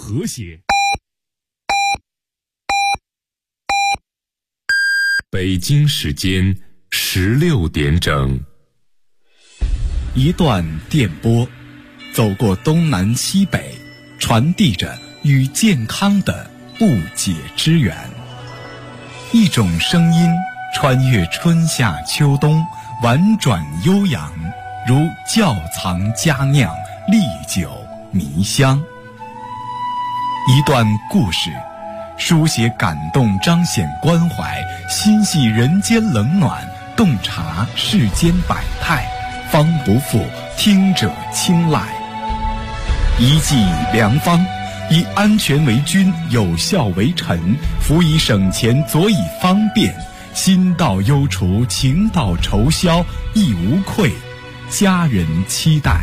和谐。北京时间16点整。 一段电波，走过东南西北，传递着与健康的不解之缘。一种声音穿越春夏秋冬，婉转悠扬，如窖藏佳酿，历久弥香。一段故事，书写感动，彰显关怀，心系人间冷暖，洞察世间百态，方不负听者青睐。一剂良方，以安全为君，有效为臣，辅以省钱，佐以方便，心到忧除，情到愁消，亦无愧，家人期待。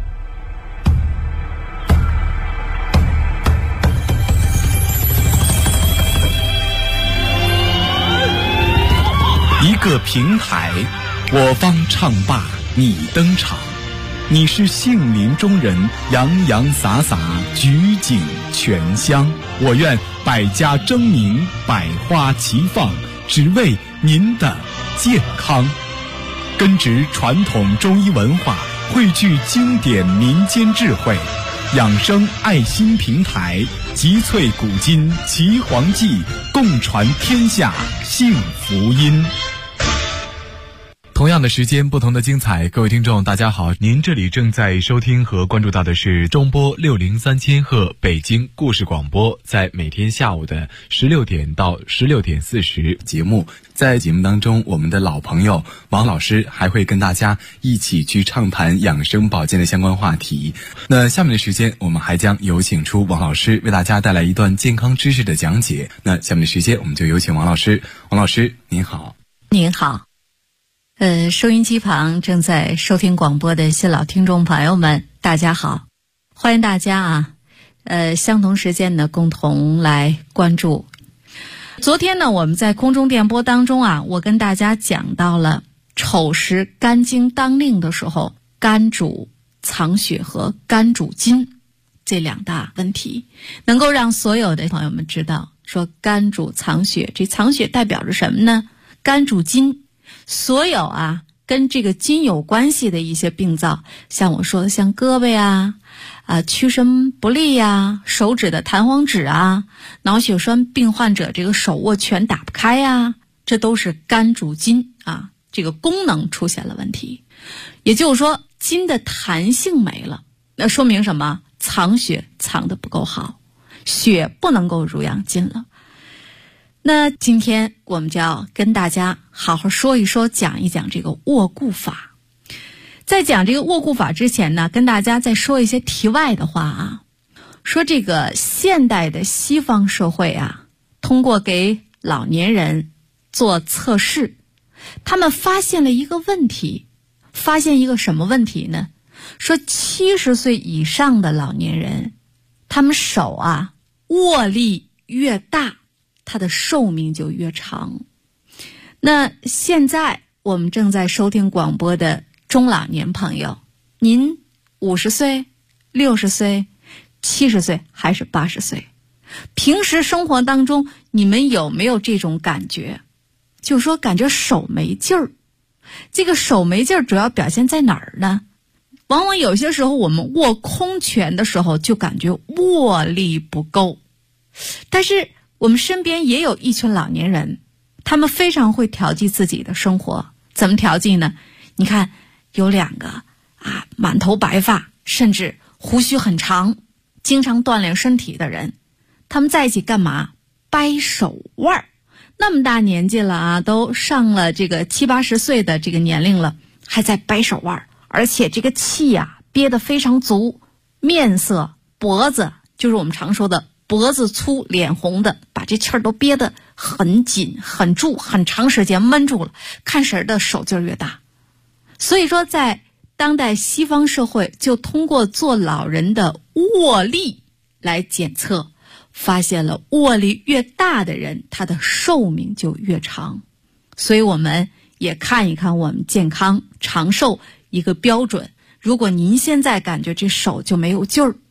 一个平台，我方唱罢你登场，你是杏林中人，洋洋洒洒，举景全香。我愿百家争鸣，百花齐放，只为您的健康。根植传统中医文化，汇聚经典民间智慧，养生爱心平台，集萃古今岐黄记，共传天下幸福音。同样的时间，不同的精彩。各位听众大家好，您这里正在收听和关注到的是中波603千赫北京故事广播，在每天下午的16点到16点40节目。在节目当中，我们的老朋友王老师还会跟大家一起去畅谈养生保健的相关话题。那下面的时间，我们还将有请出王老师为大家带来一段健康知识的讲解。那下面的时间，我们就有请王老师。王老师您好。 您好。收音机旁正在收听广播的新老听众朋友们，大家好，欢迎大家相同时间呢共同来关注。昨天呢，我们在空中电波当中我跟大家讲到了丑时肝经当令的时候，肝主藏血和肝主筋这两大问题，能够让所有的朋友们知道，说肝主藏血，这藏血代表着什么呢？肝主筋。所有跟这个筋有关系的一些病灶，像我说的像胳膊屈伸不利手指的弹簧指脑血栓病患者这个手握拳打不开这都是肝主筋这个功能出现了问题。也就是说筋的弹性没了，那说明什么？藏血藏得不够好，血不能够濡养筋了。那今天我们就要跟大家好好说一说，讲一讲这个卧固法。在讲这个卧固法之前呢，跟大家再说一些题外的话说这个现代的西方社会通过给老年人做测试，他们发现了一个问题。发现一个什么问题呢？说70岁以上的老年人，他们手握力越大，他的寿命就越长。那现在我们正在收听广播的中老年朋友，您50岁、60岁、70岁还是80岁？平时生活当中你们有没有这种感觉？就是说感觉手没劲儿。这个手没劲儿主要表现在哪儿呢？往往有些时候我们握空拳的时候就感觉握力不够，但是我们身边也有一群老年人，他们非常会调剂自己的生活。怎么调剂呢？你看有2个满头白发，甚至胡须很长，经常锻炼身体的人，他们在一起干嘛？掰手腕。那么大年纪了都上了这个70、80岁的这个年龄了，还在掰手腕，而且这个气憋得非常足，面色脖子就是我们常说的脖子粗脸红的，把这气儿都憋得很紧很住，很长时间闷住了，看谁的手劲儿越大。所以说在当代西方社会，就通过做老人的握力来检测，发现了握力越大的人，他的寿命就越长。所以我们也看一看我们健康长寿一个标准。如果您现在感觉这手就没有劲儿，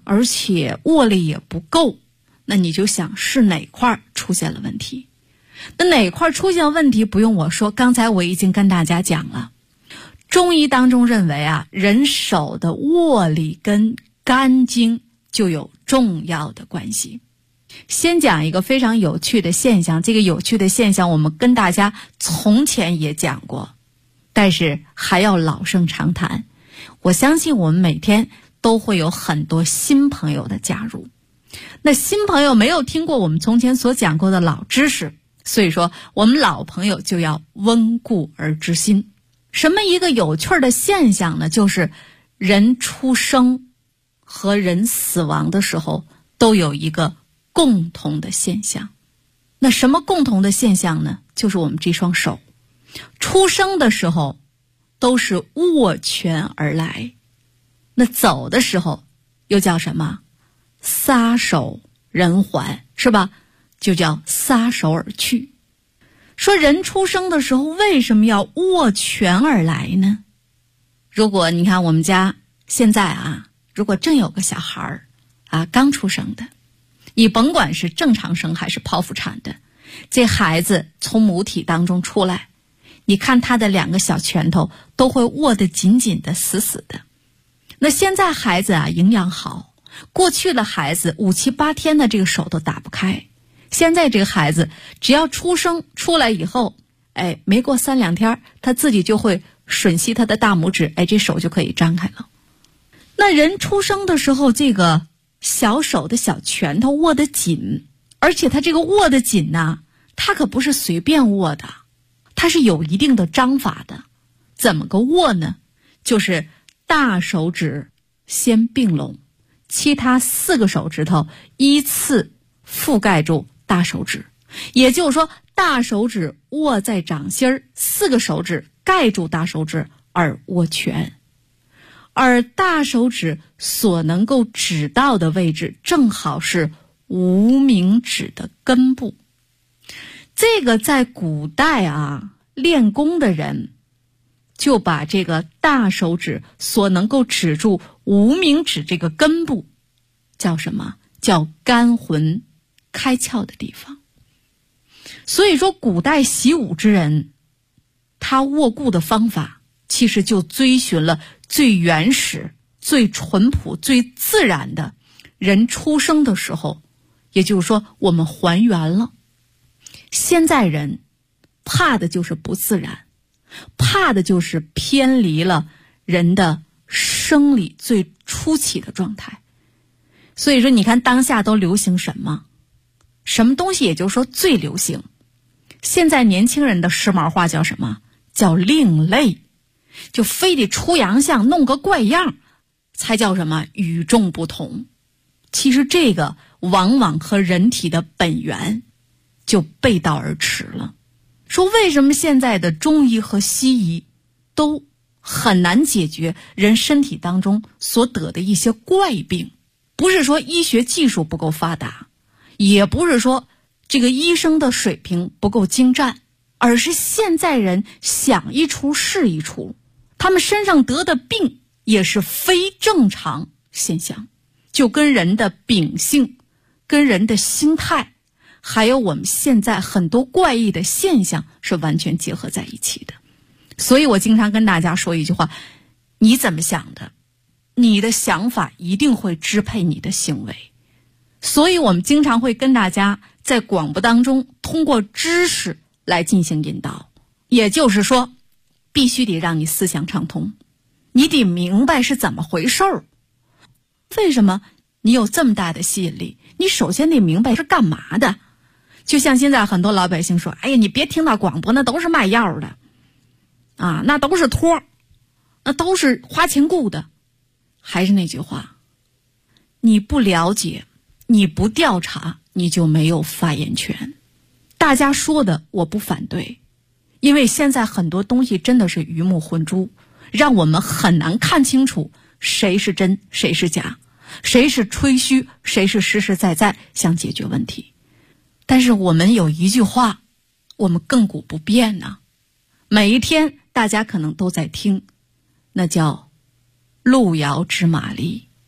而且握力也不够，那你就想是哪块出现了问题。那哪块出现问题不用我说，刚才我已经跟大家讲了。中医当中认为啊，人手的握力跟肝经就有重要的关系。先讲一个非常有趣的现象，这个有趣的现象我们跟大家从前也讲过，但是还要老生常谈。我相信我们每天都会有很多新朋友的加入，那新朋友没有听过我们从前所讲过的老知识，所以说我们老朋友就要温故而知新。什么一个有趣的现象呢？就是人出生和人死亡的时候都有一个共同的现象。那什么共同的现象呢？就是我们这双手出生的时候都是握拳而来，那走的时候又叫什么？撒手人寰，是吧？就叫撒手而去。说人出生的时候为什么要握拳而来呢？如果你看我们家现在啊，如果真有个小孩啊，刚出生的，你甭管是正常生还是剖腹产的，这孩子从母体当中出来，你看他的两个小拳头都会握得紧紧的死死的。那现在孩子啊营养好，过去的孩子5、7、8天的这个手都打不开，现在这个孩子只要出生出来以后，没过3、2天他自己就会吮吸他的大拇指，这手就可以张开了。那人出生的时候，这个小手的小拳头握得紧，而且他这个握得紧呢，他可不是随便握的，他是有一定的章法的。怎么个握呢？就是大手指先并拢，其他4个手指头依次覆盖住大手指，也就是说大手指握在掌心，4个手指盖住大手指而握拳，而大手指所能够指到的位置正好是无名指的根部。这个在古代啊，练功的人就把这个大手指所能够指住无名指这个根部叫什么？叫肝魂开窍的地方。所以说古代习武之人，他握固的方法其实就追寻了最原始、最淳朴、最自然的人出生的时候，也就是说我们还原了。现在人怕的就是不自然，怕的就是偏离了人的生理最初期的状态。所以说你看当下都流行什么东西，也就是说最流行。现在年轻人的时髦话叫什么？叫另类，就非得出洋相，弄个怪样才叫什么与众不同。其实这个往往和人体的本源就背道而驰了。说为什么现在的中医和西医都很难解决人身体当中所得的一些怪病？不是说医学技术不够发达，也不是说这个医生的水平不够精湛，而是现在人想一出是一出，他们身上得的病也是非正常现象，就跟人的秉性、跟人的心态，还有我们现在很多怪异的现象是完全结合在一起的。所以我经常跟大家说一句话，你怎么想的，你的想法一定会支配你的行为。所以我们经常会跟大家在广播当中通过知识来进行引导，也就是说必须得让你思想畅通，你得明白是怎么回事儿。为什么你有这么大的吸引力？你首先得明白是干嘛的。就像现在很多老百姓说，哎呀，你别听到广播，那都是卖药的啊，那都是托，那都是花钱雇的。还是那句话，你不了解，你不调查，你就没有发言权。大家说的我不反对，因为现在很多东西真的是鱼目混珠，让我们很难看清楚谁是真谁是假，谁是吹嘘，谁是实实在在想解决问题。但是我们有一句话，我们亘古不变呢，每一天大家可能都在听，那叫路遥知马力。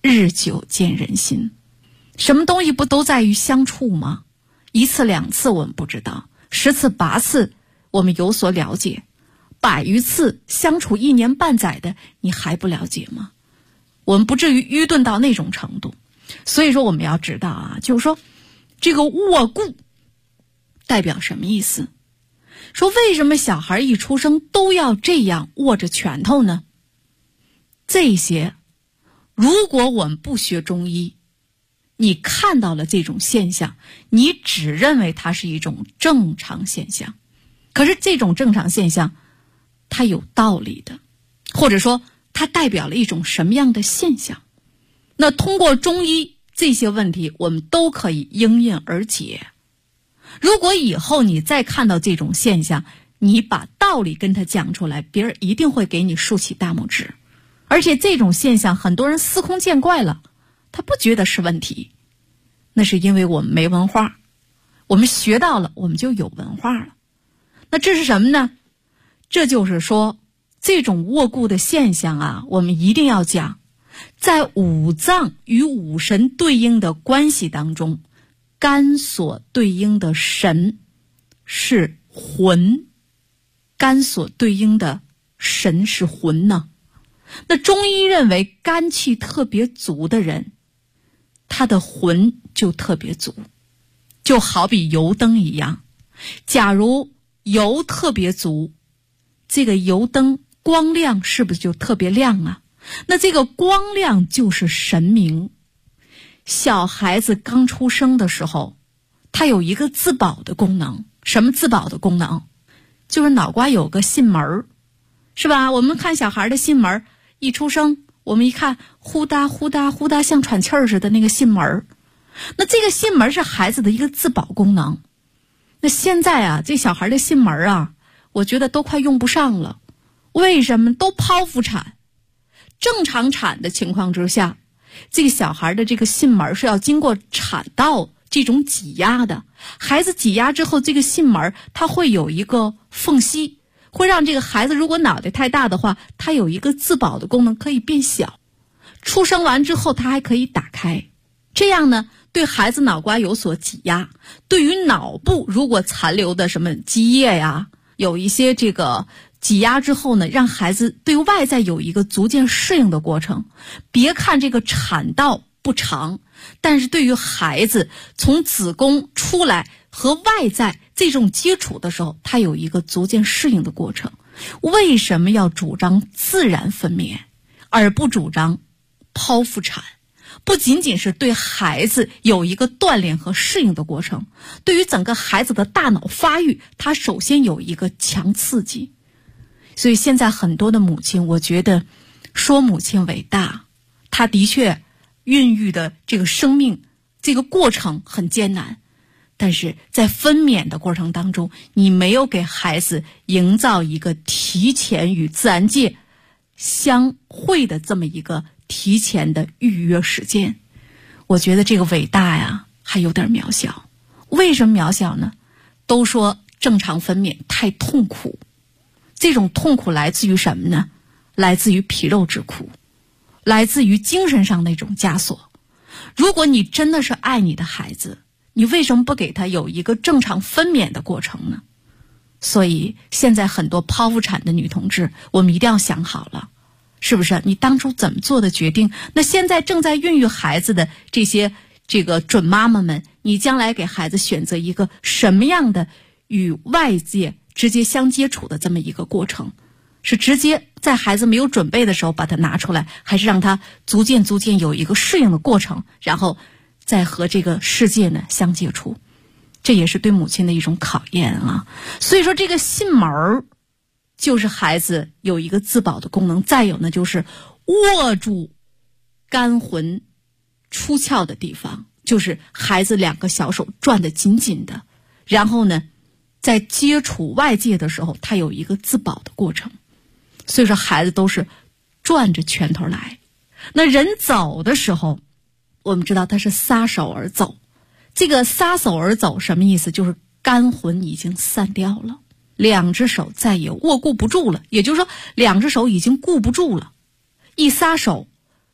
日久见人心。什么东西不都在于相处吗？一次两次我们不知道，10次8次我们有所了解，100余次相处1年半载的你还不了解吗？我们不至于愚钝到那种程度。所以说我们要知道啊，就是说这个握固代表什么意思？说为什么小孩一出生都要这样握着拳头呢？这些如果我们不学中医，你看到了这种现象，你只认为它是一种正常现象。可是这种正常现象它有道理的，或者说它代表了一种什么样的现象。那通过中医这些问题我们都可以迎刃而解。如果以后你再看到这种现象，你把道理跟他讲出来，别人一定会给你竖起大拇指。而且这种现象很多人司空见惯了，他不觉得是问题，那是因为我们没文化，我们学到了我们就有文化了。那这是什么呢？这就是说这种握固的现象啊，我们一定要讲，在五脏与五神对应的关系当中，肝所对应的神是魂，肝所对应的神是魂呢。那中医认为肝气特别足的人，他的魂就特别足，就好比油灯一样。假如油特别足，这个油灯光亮是不是就特别亮啊？那这个光亮就是神明。小孩子刚出生的时候，他有一个自保的功能。什么自保的功能？就是脑瓜有个囟门，是吧？我们看小孩的囟门，一出生我们一看呼哒呼哒呼哒，像喘气儿似的那个囟门。那这个囟门是孩子的一个自保功能。那现在啊，这小孩的囟门啊，我觉得都快用不上了。为什么？都剖腹产。正常产的情况之下，这个小孩的这个囟门是要经过产道这种挤压的。孩子挤压之后，这个囟门它会有一个缝隙，会让这个孩子如果脑袋太大的话，它有一个自保的功能，可以变小。出生完之后它还可以打开，这样呢对孩子脑瓜有所挤压，对于脑部如果残留的什么积液呀，有一些这个挤压之后呢，让孩子对外在有一个逐渐适应的过程。别看这个产道不长，但是对于孩子从子宫出来和外在这种接触的时候，它有一个逐渐适应的过程。为什么要主张自然分娩，而不主张剖腹产？不仅仅是对孩子有一个锻炼和适应的过程，对于整个孩子的大脑发育，它首先有一个强刺激。所以现在很多的母亲，我觉得说母亲伟大，她的确孕育的这个生命这个过程很艰难，但是在分娩的过程当中，你没有给孩子营造一个提前与自然界相会的这么一个提前的预约时间，我觉得这个伟大呀还有点渺小。为什么渺小呢？都说正常分娩太痛苦，这种痛苦来自于什么呢？来自于皮肉之苦，来自于精神上那种枷锁。如果你真的是爱你的孩子，你为什么不给他有一个正常分娩的过程呢？所以现在很多剖腹产的女同志，我们一定要想好了，是不是你当初怎么做的决定？那现在正在孕育孩子的这个准妈妈们，你将来给孩子选择一个什么样的与外界直接相接触的这么一个过程？是直接在孩子没有准备的时候把它拿出来，还是让他逐渐有一个适应的过程，然后再和这个世界呢相接触？这也是对母亲的一种考验啊。所以说这个囟门就是孩子有一个自保的功能。再有呢，就是握住肝魂出窍的地方，就是孩子2个小手攥得紧紧的，然后呢在接触外界的时候，他有一个自保的过程。所以说孩子都是攥着拳头来。那人走的时候，我们知道他是撒手而走。这个撒手而走什么意思？就是肝魂已经散掉了，2只手再也握固不住了，也就是说2只手已经固不住了。一撒手，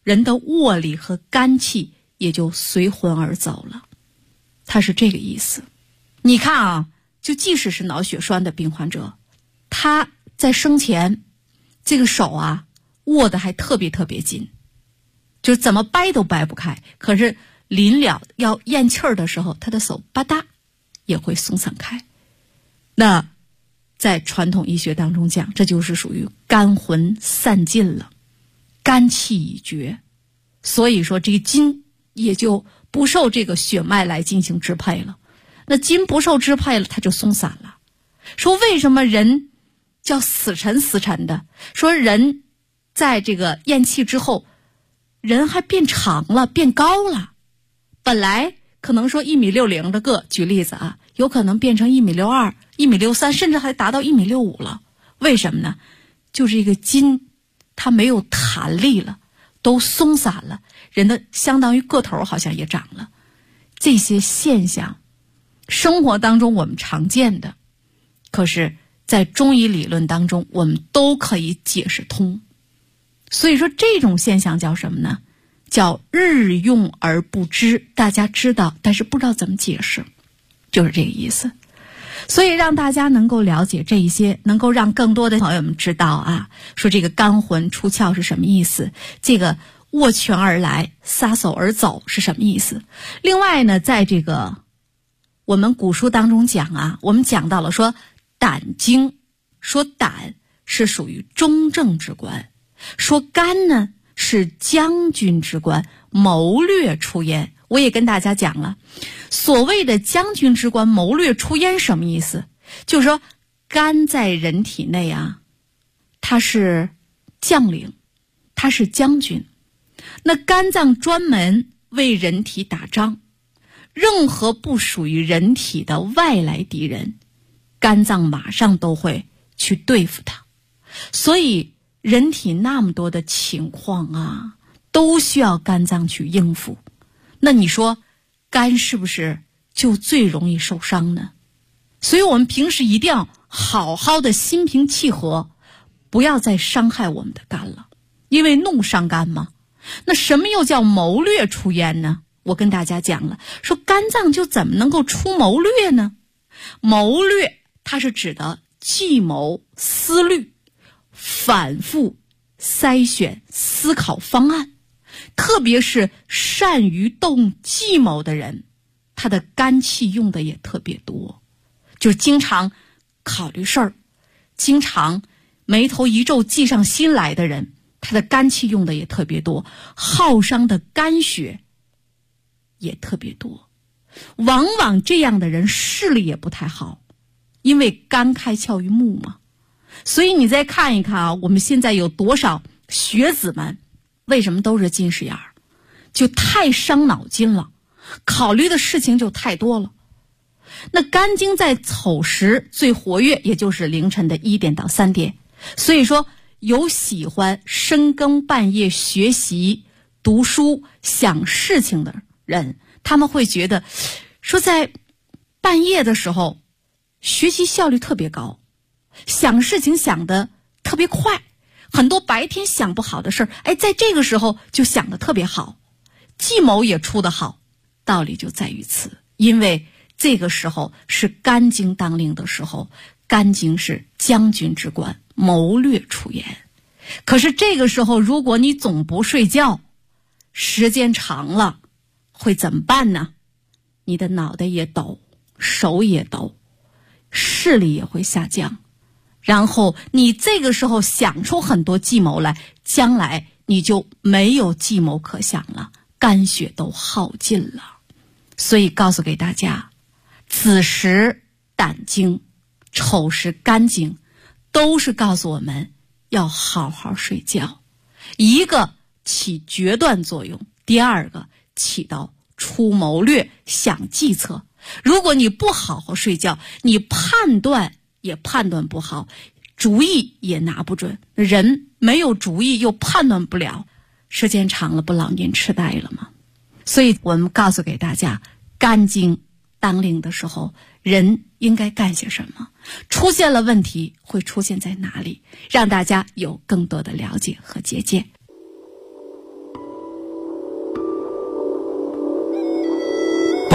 人的卧力和肝气也就随魂而走了。它是这个意思。你看啊，就即使是脑血栓的病患者，他在生前这个手啊握得还特别特别紧，就怎么掰都掰不开，可是临了要咽气儿的时候，他的手吧嗒也会松散开。那在传统医学当中讲，这就是属于肝魂散尽了，肝气已绝，所以说这个筋也就不受这个血脉来进行支配了。那筋不受支配了，它就松散了。说为什么人叫死沉死沉的？说人在这个咽气之后，人还变长了，变高了。本来可能说1.60米的个，举例子啊，有可能变成1.62米、1.63米，甚至还达到1.65米了。为什么呢？就是这个筋它没有弹力了，都松散了，人的相当于个头好像也长了。这些现象生活当中我们常见的，可是在中医理论当中我们都可以解释通。所以说这种现象叫什么呢？叫日用而不知，大家知道但是不知道怎么解释，就是这个意思。所以让大家能够了解这一些，能够让更多的朋友们知道啊，说这个肝魂出窍是什么意思，这个握拳而来撒手而走是什么意思。另外呢，在这个我们古书当中讲啊，我们讲到了说胆经，说胆是属于中正之官，说肝呢是将军之官，谋略出焉。我也跟大家讲了，所谓的将军之官谋略出焉什么意思？就是说肝在人体内啊，它是将领，它是将军。那肝脏专门为人体打仗，任何不属于人体的外来敌人，肝脏马上都会去对付它。所以人体那么多的情况啊，都需要肝脏去应付。那你说肝是不是就最容易受伤呢？所以我们平时一定要好好的心平气和，不要再伤害我们的肝了，因为怒伤肝嘛。那什么又叫谋略出焉呢？我跟大家讲了，说肝脏就怎么能够出谋略呢？谋略它是指的计谋思虑，反复筛选思考方案，特别是善于动计谋的人，他的肝气用的也特别多，就是经常考虑事儿，经常眉头一皱计上心来的人，他的肝气用的也特别多，耗伤的肝血也特别多。往往这样的人视力也不太好，因为肝开窍于目嘛。所以你再看一看啊，我们现在有多少学子们为什么都是近视眼儿？就太伤脑筋了，考虑的事情就太多了。那肝经在丑时最活跃，也就是凌晨的1点到3点。所以说有喜欢深更半夜学习读书想事情的人，他们会觉得说在半夜的时候学习效率特别高，想事情想得特别快，很多白天想不好的事儿，在这个时候就想得特别好，计谋也出得好。道理就在于此，因为这个时候是肝经当令的时候，肝经是将军之官，谋略出焉。可是这个时候如果你总不睡觉，时间长了会怎么办呢？你的脑袋也抖，手也抖，视力也会下降，然后你这个时候想出很多计谋来，将来你就没有计谋可想了，肝血都耗尽了。所以告诉给大家，子时胆经，丑时肝经，都是告诉我们要好好睡觉。一个起决断作用，第二个起到出谋略想计策。如果你不好好睡觉，你判断也判断不好，主意也拿不准，人没有主意又判断不了，时间长了不老年痴呆了吗？所以我们告诉给大家，肝经当令的时候人应该干些什么，出现了问题会出现在哪里，让大家有更多的了解和借鉴。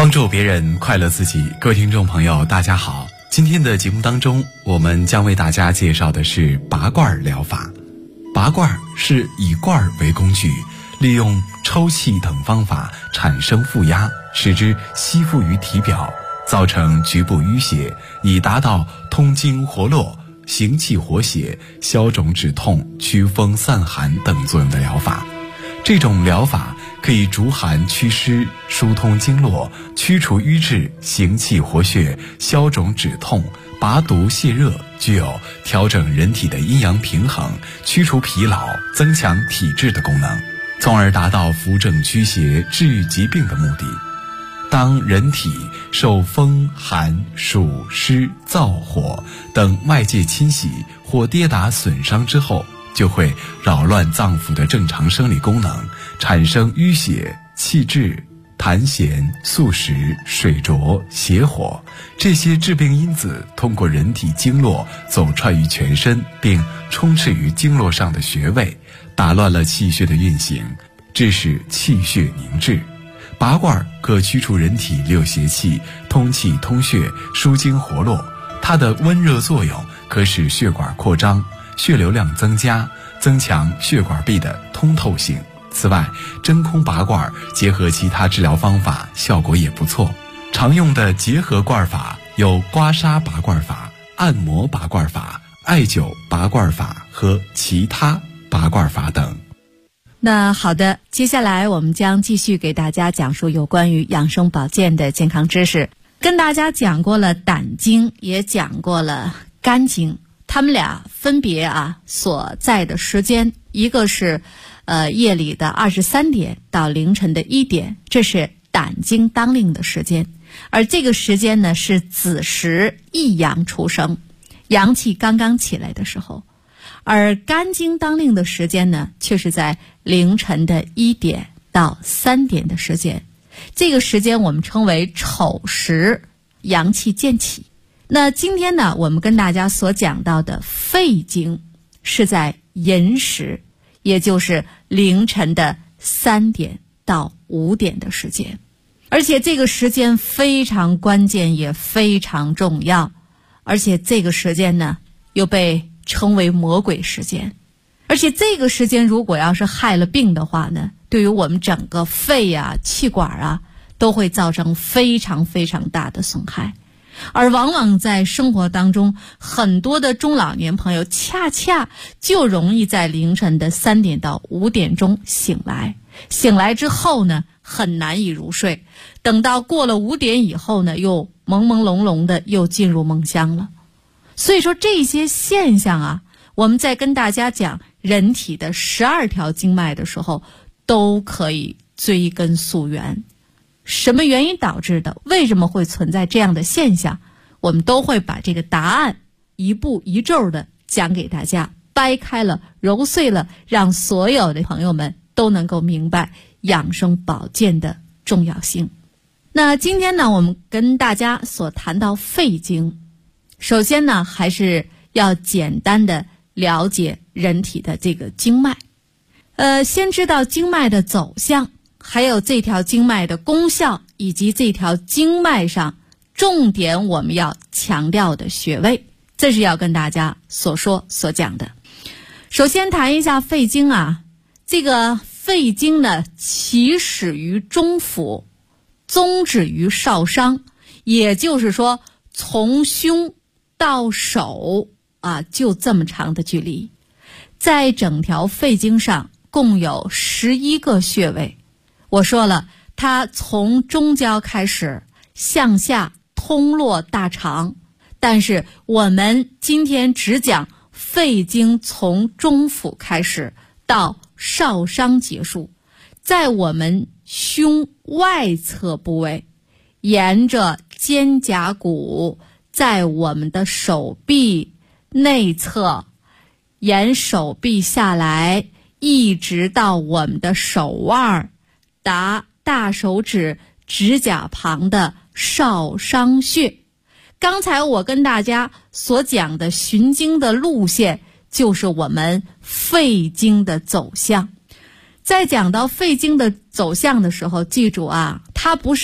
帮助别人，快乐自己。各位听众朋友，大家好。今天的节目当中，我们将为大家介绍的是拔罐疗法。拔罐是以罐为工具，利用抽气等方法产生负压，使之吸附于体表，造成局部淤血，以达到通经活络、行气活血、消肿止痛、祛风散寒等作用的疗法。这种疗法可以逐寒祛湿、疏通经络、驱除瘀滞、行气活血、消肿止痛、拔毒泻热，具有调整人体的阴阳平衡、驱除疲劳、增强体质的功能，从而达到扶正驱邪、治愈疾病的目的。当人体受风、寒、暑、湿、燥、火等外界侵袭或跌打损伤之后，就会扰乱脏腑的正常生理功能，产生淤血、气滞、痰涎、宿食、水浊、邪火，这些致病因子通过人体经络走串于全身，并充斥于经络上的穴位，打乱了气血的运行，致使气血凝滞。拔罐可驱除人体六邪气，通气通血，疏经活络。它的温热作用可使血管扩张，血流量增加，增强血管壁的通透性。此外，真空拔罐结合其他治疗方法，效果也不错。常用的结合罐法有刮痧拔罐法、按摩拔罐法、艾灸拔罐法和其他拔罐法等。 那好的，接下来我们将继续给大家讲述有关于养生保健的健康知识。跟大家讲过了胆经，也讲过了肝经，他们俩分别所在的时间，一个是夜里的23点到凌晨的1点，这是胆经当令的时间。而这个时间呢，是子时一阳出生，阳气刚刚起来的时候。而肝经当令的时间呢，却是在凌晨的1点到3点的时间。这个时间我们称为丑时，阳气渐起。那今天呢，我们跟大家所讲到的肺经是在寅时，也就是凌晨的3点到5点的时间。而且这个时间非常关键，也非常重要。而且这个时间呢，又被称为魔鬼时间。而且这个时间如果要是害了病的话呢，对于我们整个肺气管都会造成非常非常大的损害。而往往在生活当中，很多的中老年朋友恰恰就容易在凌晨的3点到5点钟醒来之后呢，很难以入睡，等到过了5点以后呢，又朦朦胧胧的又进入梦乡了。所以说这些现象我们在跟大家讲人体的12条经脉的时候，都可以追根溯源。什么原因导致的？为什么会存在这样的现象？我们都会把这个答案一步一骤的讲给大家，掰开了揉碎了，让所有的朋友们都能够明白养生保健的重要性。那今天呢，我们跟大家所谈到肺经，首先呢，还是要简单的了解人体的这个经脉。先知道经脉的走向，还有这条经脉的功效，以及这条经脉上重点我们要强调的穴位，这是要跟大家所说所讲的。首先谈一下肺经这个肺经呢，起始于中府，终止于少商，也就是说从胸到手就这么长的距离。在整条肺经上共有11个穴位。我说了，它从中焦开始向下通络大肠，但是我们今天只讲肺经从中府开始到少商结束，在我们胸外侧部位，沿着肩胛骨，在我们的手臂内侧，沿手臂下来，一直到我们的手腕，达大手指指甲旁的少商穴。刚才我跟大家所讲的循经的路线，就是我们肺经的走向。在讲到肺经的走向的时候，记住它不是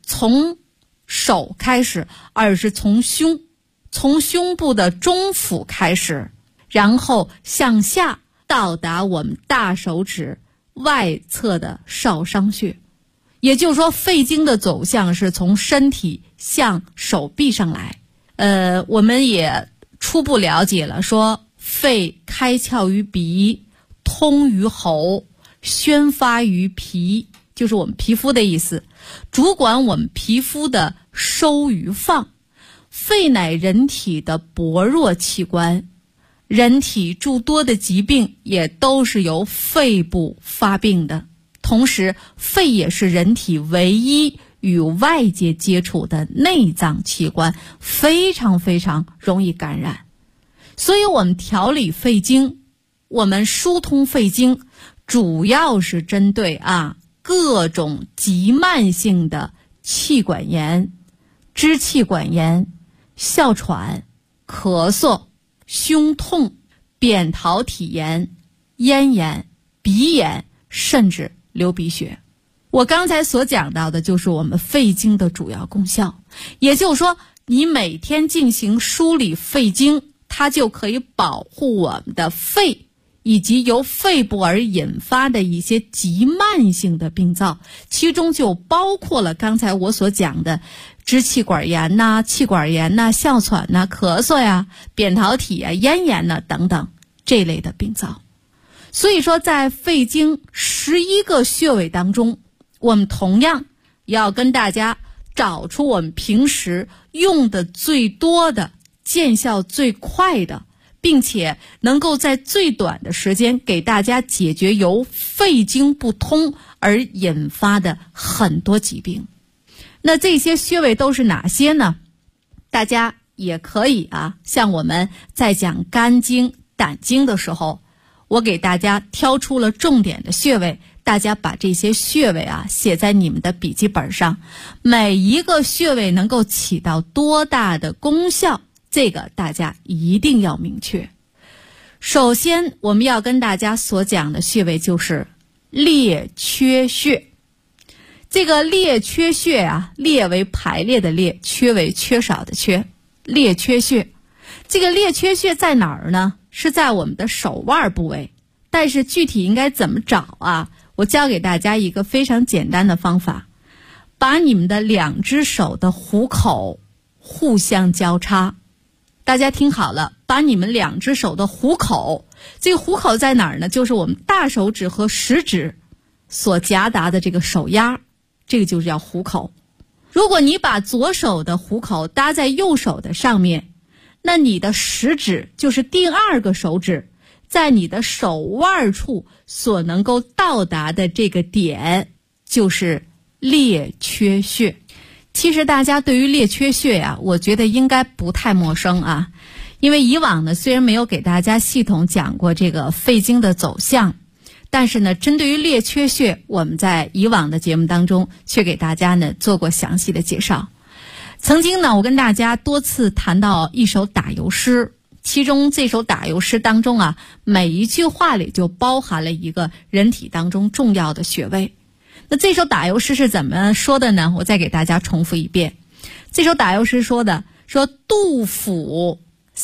从手开始，而是从胸部的中府开始，然后向下到达我们大手指外侧的少商穴。也就是说，肺经的走向是从身体向手臂上来。我们也初步了解了，说肺开窍于鼻，通于喉，宣发于皮，就是我们皮肤的意思，主管我们皮肤的收与放。肺乃人体的薄弱器官，人体诸多的疾病也都是由肺部发病的。同时，肺也是人体唯一与外界接触的内脏器官，非常非常容易感染。所以我们调理肺经，我们疏通肺经，主要是针对各种急慢性的气管炎、支气管炎、哮喘、咳嗽、胸痛、扁桃体炎、咽炎、鼻炎，甚至流鼻血。我刚才所讲到的就是我们肺经的主要功效。也就是说，你每天进行梳理肺经，它就可以保护我们的肺，以及由肺部而引发的一些急慢性的病灶，其中就包括了刚才我所讲的支气管炎气管炎哮喘咳嗽呀、扁桃体咽炎等等这类的病灶。所以说，在肺经11个穴位当中，我们同样要跟大家找出我们平时用的最多的、见效最快的，并且能够在最短的时间给大家解决由肺经不通而引发的很多疾病。那这些穴位都是哪些呢？大家也可以像我们在讲肝经、胆经的时候，我给大家挑出了重点的穴位，大家把这些穴位写在你们的笔记本上，每一个穴位能够起到多大的功效，这个大家一定要明确。首先我们要跟大家所讲的穴位就是列缺穴。这个列缺穴列为排列的列，缺为缺少的缺，列缺穴。这个列缺穴在哪儿呢？是在我们的手腕部位。但是具体应该怎么找我教给大家一个非常简单的方法，把你们的2只手的虎口互相交叉。大家听好了，把你们2只手的虎口，这个虎口在哪儿呢？就是我们大手指和食指所夹杂的这个手压，这个就是叫虎口。如果你把左手的虎口搭在右手的上面，那你的食指就是第2个手指，在你的手腕处所能够到达的这个点就是列缺穴。其实大家对于列缺穴我觉得应该不太陌生因为以往呢，虽然没有给大家系统讲过这个肺经的走向，但是呢，针对于列缺穴，我们在以往的节目当中却给大家呢做过详细的介绍。曾经呢，我跟大家多次谈到一首打油诗，其中这首打油诗当中每一句话里就包含了一个人体当中重要的穴位。那这首打油诗是怎么说的呢？我再给大家重复一遍。这首打油诗说肚腹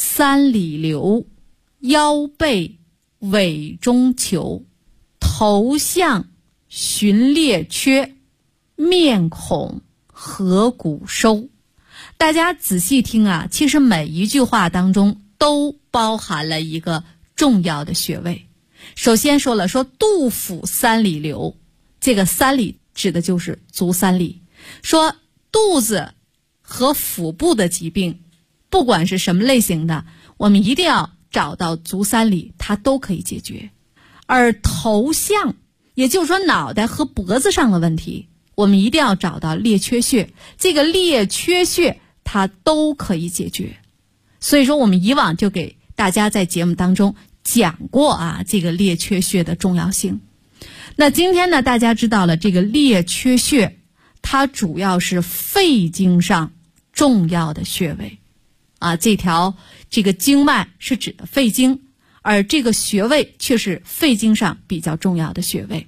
3里留，腰背尾中求，头项寻列缺，面孔合谷收。大家仔细听其实每一句话当中都包含了一个重要的穴位。首先说肚腹3里留，这个3里指的就是足3里。说肚子和腹部的疾病，不管是什么类型的，我们一定要找到足3里，它都可以解决。而头项，也就是说脑袋和脖子上的问题，我们一定要找到列缺穴，这个列缺穴它都可以解决。所以说我们以往就给大家在节目当中讲过这个列缺穴的重要性。那今天呢，大家知道了这个列缺穴，它主要是肺经上重要的穴位这个经脉是指的肺经，而这个穴位却是肺经上比较重要的穴位。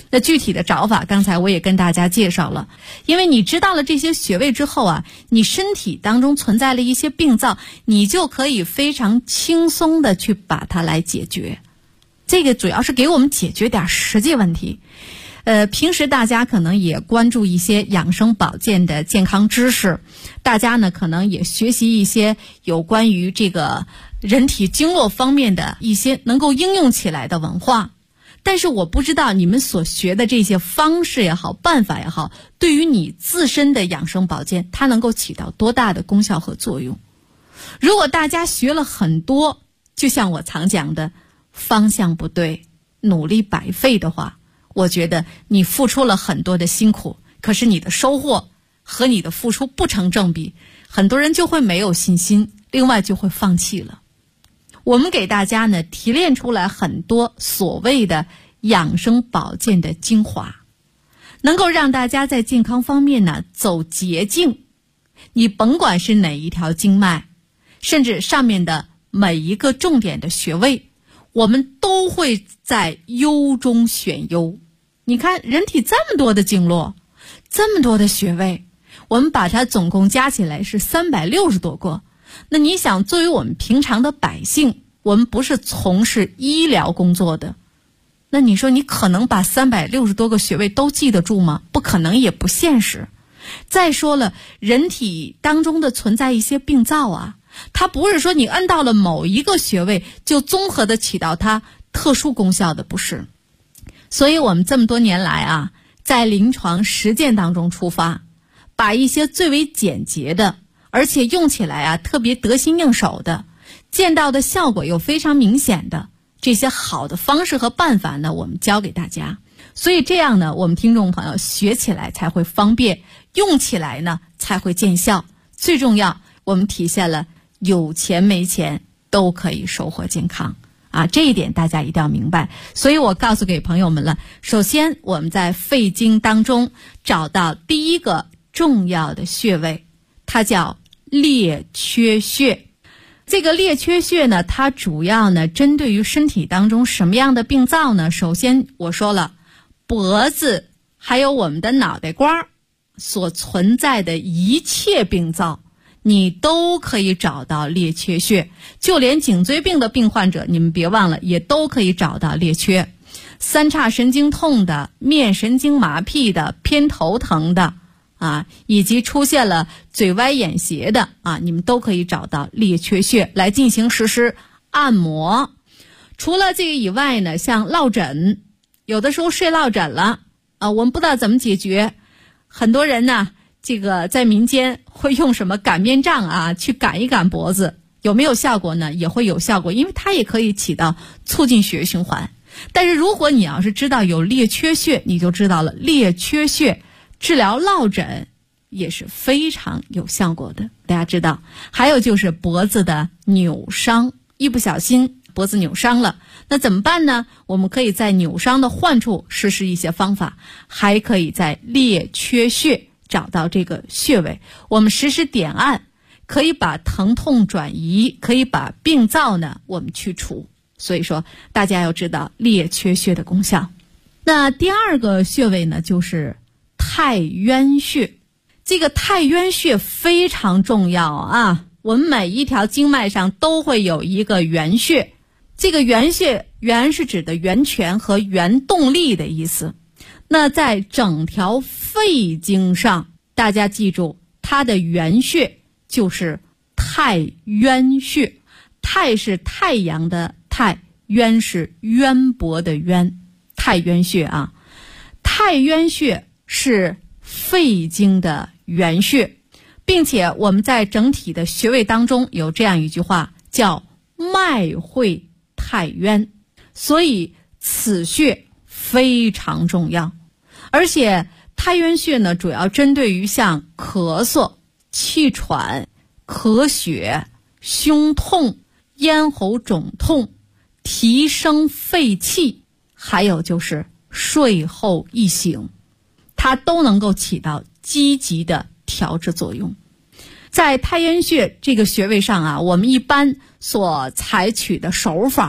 那具体的找法刚才我也跟大家介绍了，因为你知道了这些穴位之后啊，你身体当中存在了一些病灶，你就可以非常轻松的去把它来解决。这个主要是给我们解决点实际问题。平时大家可能也关注一些养生保健的健康知识，大家呢可能也学习一些有关于这个人体经络方面的一些能够应用起来的文化。但是我不知道你们所学的这些方式也好，办法也好，对于你自身的养生保健，它能够起到多大的功效和作用。如果大家学了很多，就像我常讲的，方向不对，努力白费的话，我觉得你付出了很多的辛苦，可是你的收获和你的付出不成正比，很多人就会没有信心，另外就会放弃了。我们给大家呢提炼出来很多所谓的养生保健的精华，能够让大家在健康方面呢走捷径。你甭管是哪一条经脉，甚至上面的每一个重点的穴位，我们都会在优中选优。你看人体这么多的经络，这么多的穴位，我们把它总共加起来是360多个。那你想，作为我们平常的百姓，我们不是从事医疗工作的，那你说你可能把360多个穴位都记得住吗？不可能，也不现实。再说了，人体当中的存在一些病灶啊，它不是说你按到了某一个穴位就综合的起到它特殊功效的，不是。所以我们这么多年来啊，在临床实践当中出发，把一些最为简洁的，而且用起来啊特别得心应手的，见到的效果又非常明显的这些好的方式和办法呢，我们教给大家。所以这样呢，我们听众朋友学起来才会方便，用起来呢才会见效。最重要，我们体现了有钱没钱都可以收获健康啊，这一点大家一定要明白。所以我告诉给朋友们了，首先我们在肺经当中找到第一个重要的穴位，它叫列缺穴。这个列缺穴呢，它主要呢针对于身体当中什么样的病灶呢？首先我说了，脖子还有我们的脑袋瓜所存在的一切病灶，你都可以找到列缺穴。就连颈椎病的病患者，你们别忘了，也都可以找到列缺。三叉神经痛的、面神经麻痹的、偏头疼的啊，以及出现了嘴歪眼斜的啊，你们都可以找到列缺穴来进行实施按摩。除了这个以外呢，像落枕，有的时候睡落枕了啊，我们不知道怎么解决。很多人呢，这个在民间会用什么擀面杖啊，去擀一擀脖子，有没有效果呢？也会有效果，因为它也可以起到促进血液循环。但是如果你要是知道有列缺穴，你就知道了，列缺穴治疗落枕也是非常有效果的，大家知道。还有就是脖子的扭伤，一不小心脖子扭伤了，那怎么办呢？我们可以在扭伤的患处实施一些方法，还可以在列缺穴找到这个穴位，我们实施点按，可以把疼痛转移，可以把病灶呢我们去除。所以说大家要知道列缺穴的功效。那第二个穴位呢，就是太渊穴。这个太渊穴非常重要啊，我们每一条经脉上都会有一个原穴。这个原穴，原是指的源泉和原动力的意思。那在整条肺经上，大家记住，它的原穴就是太渊穴。太是太阳的太，渊是渊博的渊，太渊穴啊。太渊穴是肺经的原穴，并且我们在整体的穴位当中有这样一句话，叫脉会太渊，所以此穴非常重要。而且太渊穴呢，主要针对于像咳嗽、气喘、咳血、胸痛、咽喉肿痛、提升肺气，还有就是睡后易醒，它都能够起到积极的调治作用。在太渊穴这个穴位上啊，我们一般所采取的手法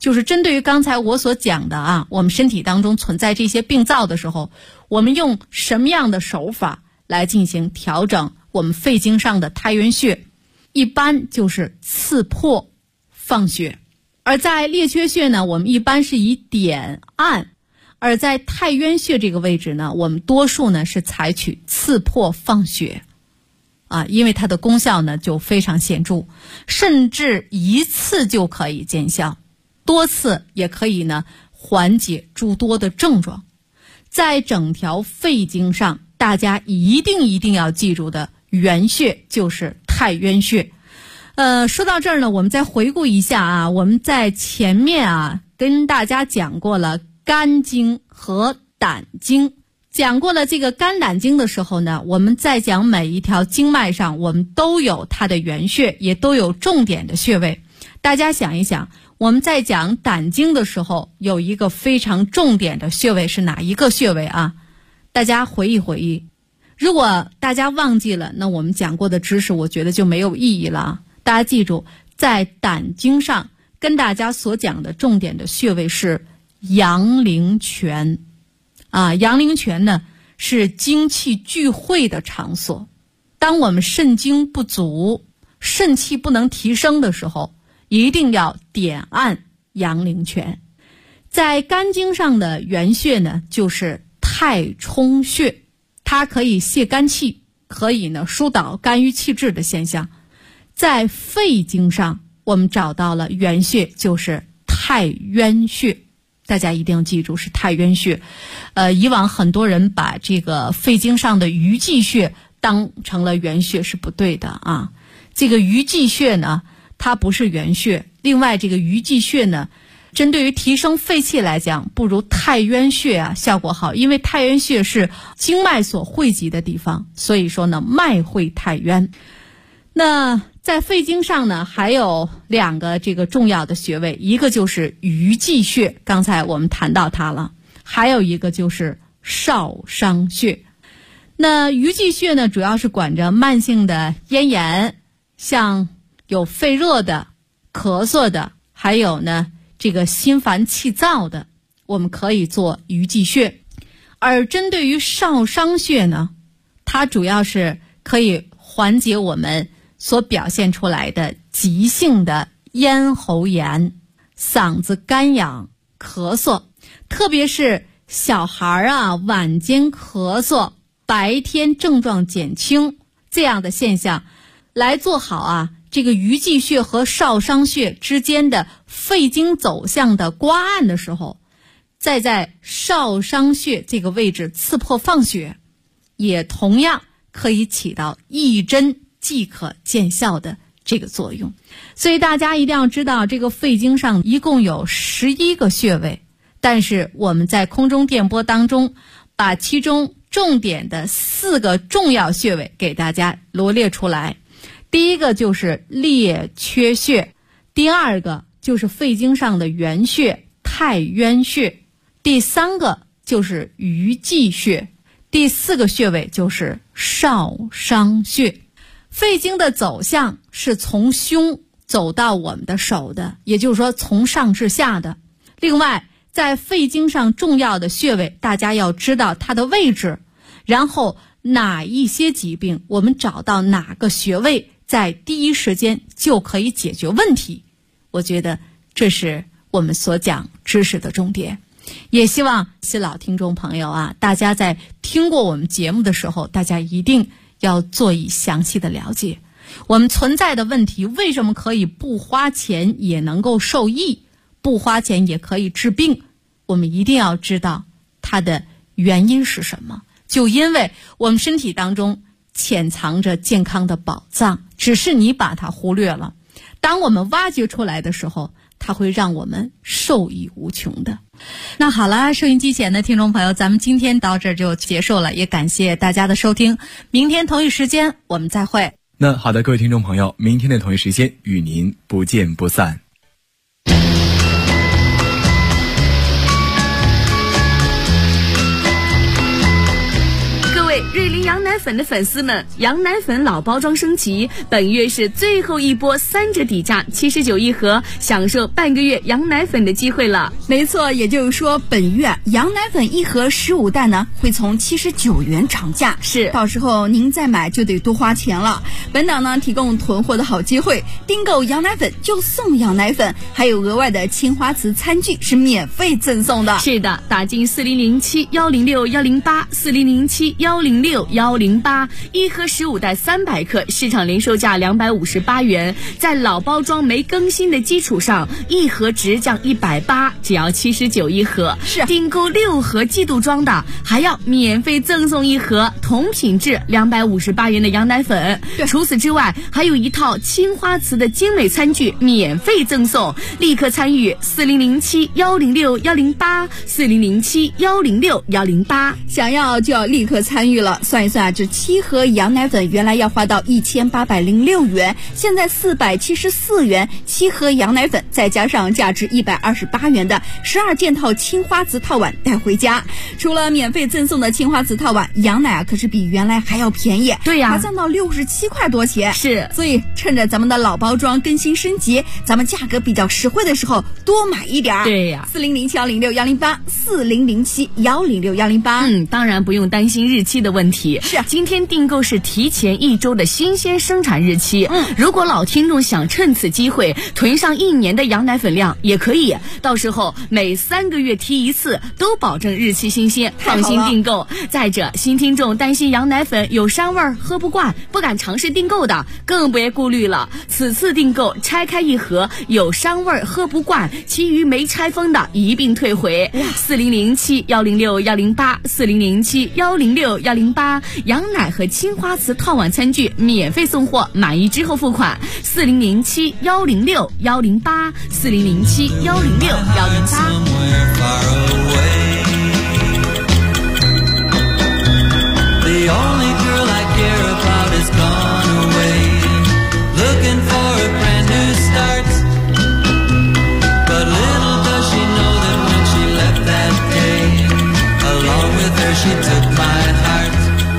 就是针对于刚才我所讲的啊，我们身体当中存在这些病灶的时候，我们用什么样的手法来进行调整我们肺经上的太渊穴？一般就是刺破放血。而在列缺穴呢，我们一般是以点按，而在太渊穴这个位置呢，我们多数呢是采取刺破放血啊，因为它的功效呢就非常显著，甚至一次就可以见效，多次也可以呢缓解诸多的症状。在整条肺经上，大家一定要记住的原穴就是太渊穴。说到这儿呢，我们再回顾一下啊，我们在前面啊跟大家讲过了肝经和胆经，讲过了这个肝胆经的时候呢，我们在讲每一条经脉上，我们都有它的原穴，也都有重点的穴位。大家想一想，我们在讲胆经的时候，有一个非常重点的穴位是哪一个穴位啊？大家回忆回忆。如果大家忘记了，那我们讲过的知识我觉得就没有意义了。大家记住，在胆经上跟大家所讲的重点的穴位是阳陵泉啊。阳陵泉呢是精气聚会的场所。当我们肾精不足，肾气不能提升的时候，一定要点按阳陵泉。在肝经上的原穴呢就是太冲穴，它可以泄肝气，可以呢疏导肝郁气滞的现象。在肺经上，我们找到了原穴就是太渊穴，大家一定要记住是太渊穴。以往很多人把这个肺经上的鱼际穴当成了原穴是不对的啊。这个鱼际穴呢，它不是原穴。另外，这个鱼际穴呢，针对于提升肺气来讲，不如太渊穴啊效果好，因为太渊穴是经脉所汇集的地方，所以说呢，脉会太渊。那在肺经上呢，还有两个这个重要的穴位，一个就是鱼际穴，刚才我们谈到它了，还有一个就是少商穴。那鱼际穴呢，主要是管着慢性的咽炎，像有肺热的、咳嗽的，还有呢这个心烦气躁的，我们可以做鱼际穴。而针对于少商穴呢，它主要是可以缓解我们所表现出来的急性的咽喉炎、嗓子干痒、咳嗽，特别是小孩啊晚间咳嗽，白天症状减轻这样的现象，来做好啊这个鱼际穴和少商穴之间的肺经走向的刮按的时候，再在少商穴这个位置刺破放血，也同样可以起到一针即可见效的这个作用。所以大家一定要知道，这个肺经上一共有11个穴位，但是我们在空中电波当中把其中重点的4个重要穴位给大家罗列出来。第一个就是列缺穴，第二个就是肺经上的原穴太渊穴，第3个就是鱼际穴，第4个穴位就是少商穴。肺经的走向是从胸走到我们的手的，也就是说从上至下的。另外，在肺经上重要的穴位，大家要知道它的位置，然后哪一些疾病我们找到哪个穴位，在第一时间就可以解决问题。我觉得这是我们所讲知识的重点。也希望新老听众朋友啊，大家在听过我们节目的时候，大家一定要做以详细的了解。我们存在的问题为什么可以不花钱也能够受益，不花钱也可以治病，我们一定要知道它的原因是什么。就因为我们身体当中潜藏着健康的宝藏，只是你把它忽略了。当我们挖掘出来的时候，它会让我们受益无穷的。那好了，收音机前的听众朋友，咱们今天到这儿就结束了，也感谢大家的收听。明天同一时间我们再会。 那好的，各位听众朋友，明天的同一时间与您不见不散。 各位瑞丽群羊奶粉的粉丝们，羊奶粉老包装升级，本月是最后一波3折底价79一盒，享受半个月羊奶粉的机会了。 没错，也就是说本月羊奶粉一盒15袋呢会从79元涨价， 是， 到时候您再买就得多花钱了。本档呢提供囤货的好机会，订购羊奶粉就送羊奶粉，还有额外的青花瓷餐具是免费赠送的。 是的，打进4007-106-108，4007-106-108，一盒15袋300克，市场零售价258元，在老包装没更新的基础上，一盒直降180，只要79一盒。 是， 订购6盒季度装的，还要免费赠送一盒同品质258元的羊奶粉。除此之外，还有一套青花瓷的精美餐具免费赠送，立刻参与4007-106-108，4007-106-108。 想要就要立刻参与了。算一算啊，这7盒羊奶粉原来要花到1806元，现在474元，7盒羊奶粉再加上价值128元的12件套青花瓷套碗带回家。除了免费赠送的青花瓷套碗，羊奶啊可是比原来还要便宜， 对呀， 还降到67块多钱。 是， 所以趁着咱们的老包装更新升级，咱们价格比较实惠的时候多买一点。 对呀 ，4007-106-108，4007-106-108。 当然不用担心日期的问题。 是， 今天订购是提前1周的新鲜生产日期。如果老听众想趁此机会囤上1年的羊奶粉量也可以，到时候每3个月提一次，都保证日期新鲜，放心订购。再者，新听众担心羊奶粉有膻味喝不惯，不敢尝试订购的，更别顾虑了。此次订购拆开一盒有膻味喝不惯，其余没拆封的一并退回。4007-106-108，4007-106-108，羊奶和青花瓷套碗餐具免费送货，满意之后付款。 4007-106-108，4007-106-108。The only girl I care about is gone away, looking for a brand new start. But little does she know that when she left that day, along with her she took my heart.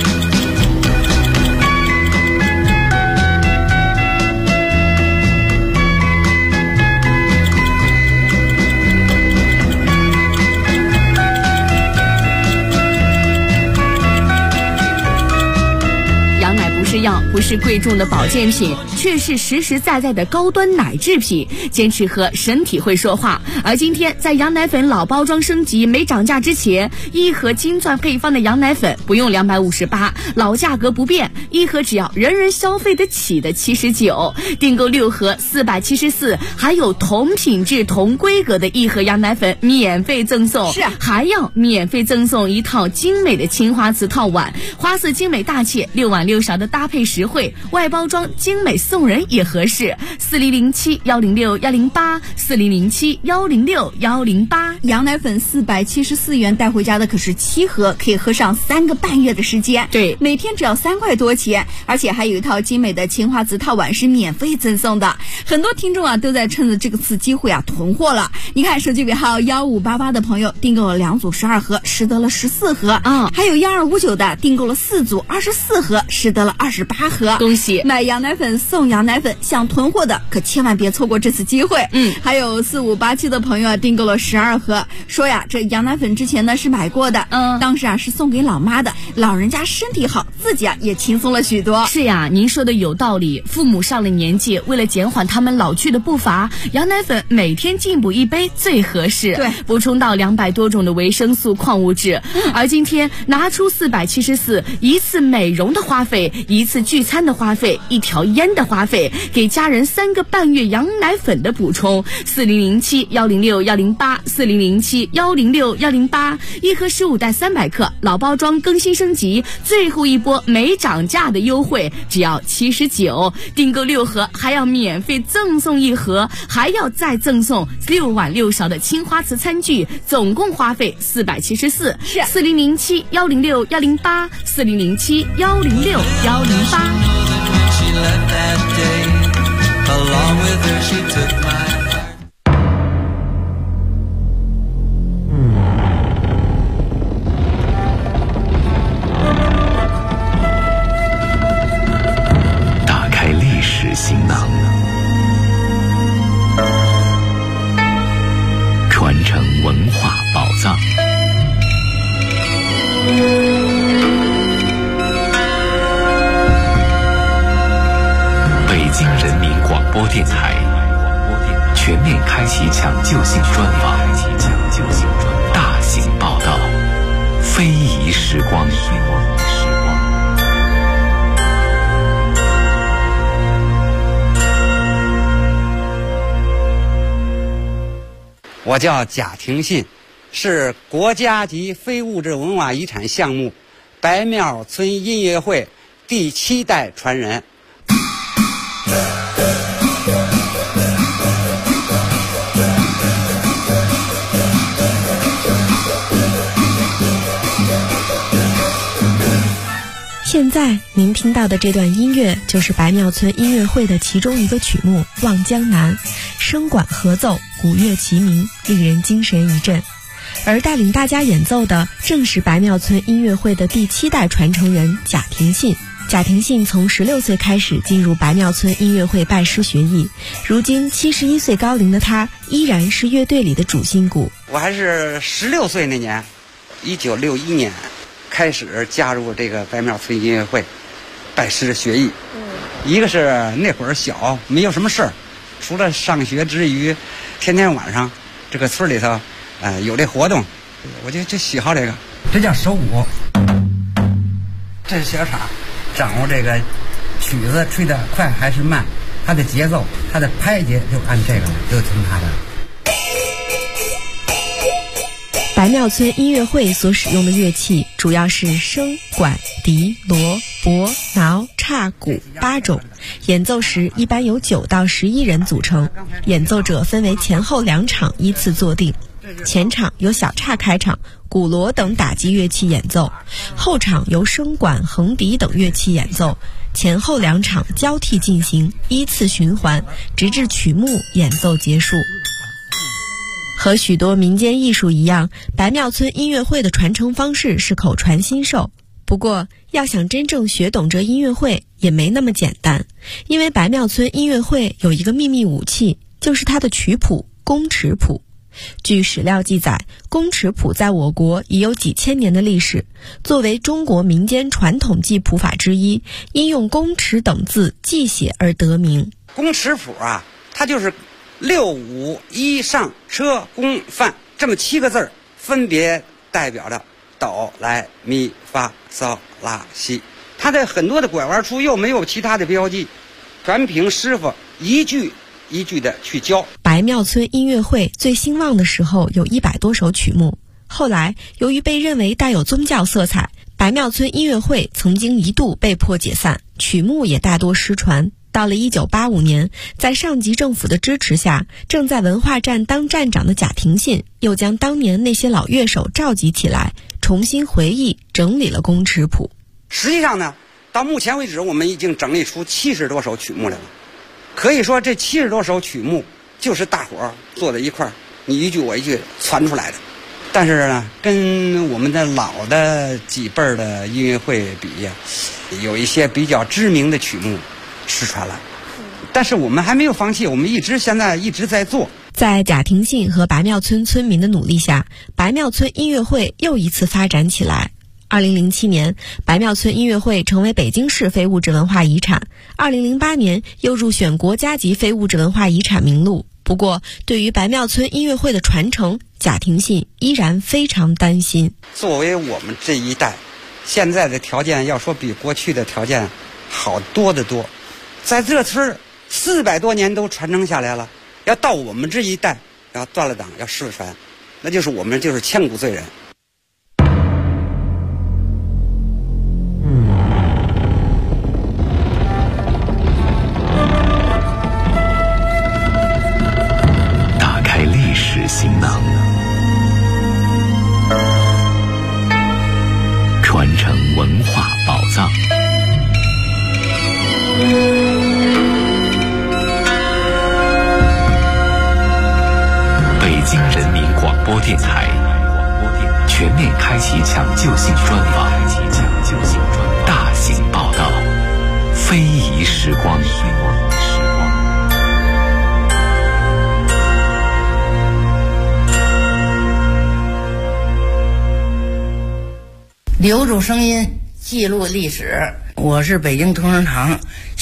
不是贵重的保健品，却是实实在在的高端奶制品。坚持喝，身体会说话。而今天在羊奶粉老包装升级没涨价之前，一盒金钻配方的羊奶粉不用258，老价格不变，一盒只要人人消费得起的79。订购6盒474，还有同品质同规格的一盒羊奶粉免费赠送。 是， 还要免费赠送一套精美的青花瓷套碗，花色精美大气，6碗6勺的搭配实惠，外包装精美送人也合适。4007-106-108， 4007-106-108。 羊奶粉474元带回家的可是7盒，可以喝上3个半月的时间。 对， 每天只要3块多钱，而且还有一套精美的青花瓷套碗是免费赠送的。很多听众啊都在趁着这个次机会啊囤货了。你看手机尾号1588的朋友订购了2组12盒，拾得了14盒还有1259的订购了4组24盒，拾得了28盒。 恭喜！ 买羊奶粉送羊奶粉，想囤货的可千万别错过这次机会。还有4587的朋友啊订购了12盒，说呀这羊奶粉之前呢是买过的，当时啊是送给老妈的，老人家身体好，自己啊也轻松了许多。 是呀，您说的有道理。父母上了年纪，为了减缓他们老去的步伐，羊奶粉每天进补1杯最合适。 对， 补充到200多种的维生素、矿物质。而今天拿出474，一次美容的花费，一次聚餐的花费，一条烟的花费，给家人3个半月羊奶粉的补充。4007-106-108， 4007-106-108，一盒15袋300克，老包装更新升级，最后一波没涨价的优惠，只要79。订购6盒还要免费赠送1盒，还要再赠送6碗6勺的青花瓷餐具，总共花费474。 是 4007-106-108， 4007-106-108。 京人民广播电台全面开启抢救性专访，大型报道，非遗时光。 我叫贾廷信，是国家级非物质文化遗产项目白庙村音乐会第7代传人。 现在您听到的这段音乐就是白庙村音乐会的其中一个曲目《望江南》，声管合奏，鼓乐齐鸣，令人精神一振。而带领大家演奏的正是白庙村音乐会的第7代传承人贾廷信。贾廷信从16岁开始进入白庙村音乐会拜师学艺，如今71岁高龄的他依然是乐队里的主心骨。 我还是16岁那年，1961年开始加入这个白庙村音乐会，拜师学艺。一个是那会儿小，没有什么事儿，除了上学之余，天天晚上这个村里头，有这活动，我就喜好这个。这叫手鼓，这是小叉，掌握这个曲子吹得快还是慢，它的节奏，它的拍节就按这个，就听它的。 白庙村音乐会所使用的乐器主要是笙、管、笛、锣、钹、铙、叉、鼓8种，演奏时一般由9到11人组成，演奏者分为前后2场依次坐定。前场由小叉开场，鼓锣等打击乐器演奏，后场由笙管、横笛等乐器演奏，前后2场交替进行，依次循环，直至曲目演奏结束。和许多民间艺术一样，白庙村音乐会的传承方式是口传心授。不过，要想真正学懂这音乐会也没那么简单，因为白庙村音乐会有一个秘密武器，就是它的曲谱宫尺谱。据史料记载，宫尺谱在我国已有几千年的历史，作为中国民间传统记谱法之一，因用宫尺等字记写而得名。 宫尺谱啊，它就是6、5、1上车宫范这么7个字儿，分别代表着哆来咪发嗦拉西。它的很多的拐弯处又没有其他的标记，全凭师傅一句一句的去教。 白庙村音乐会最兴旺的时候有100多首曲目，后来由于被认为带有宗教色彩，白庙村音乐会曾经一度被迫解散，曲目也大多失传。到了1985年，在上级政府的支持下，正在文化站当站长的贾廷信又将当年那些老乐手召集起来，重新回忆整理了宫尺谱。 实际上呢，到目前为止我们已经整理出70多首曲目来了。可以说这70多首曲目就是大伙儿坐在一块儿，你一句我一句传出来的。但是呢，跟我们的老的几辈儿的音乐会比呀，有一些比较知名的曲目失传了。但是我们还没有放弃，我们现在一直在做。 在贾廷信和白庙村村民的努力下，白庙村音乐会又一次发展起来。2007年，白庙村音乐会成为北京市非物质文化遗产。2008年又入选国家级非物质文化遗产名录。不过，对于白庙村音乐会的传承，贾廷信依然非常担心。 作为我们这一代，现在的条件要说比过去的条件好多得多。在这村400多年都传承下来了，要到我们这一代要断了档，要失传，那就是我们就是千古罪人。 打开历史行囊，传承文化宝藏。北京人民广播电台全面开启抢救性专访，大型报道，非遗时光。 留住声音，记录历史。我是北京同仁堂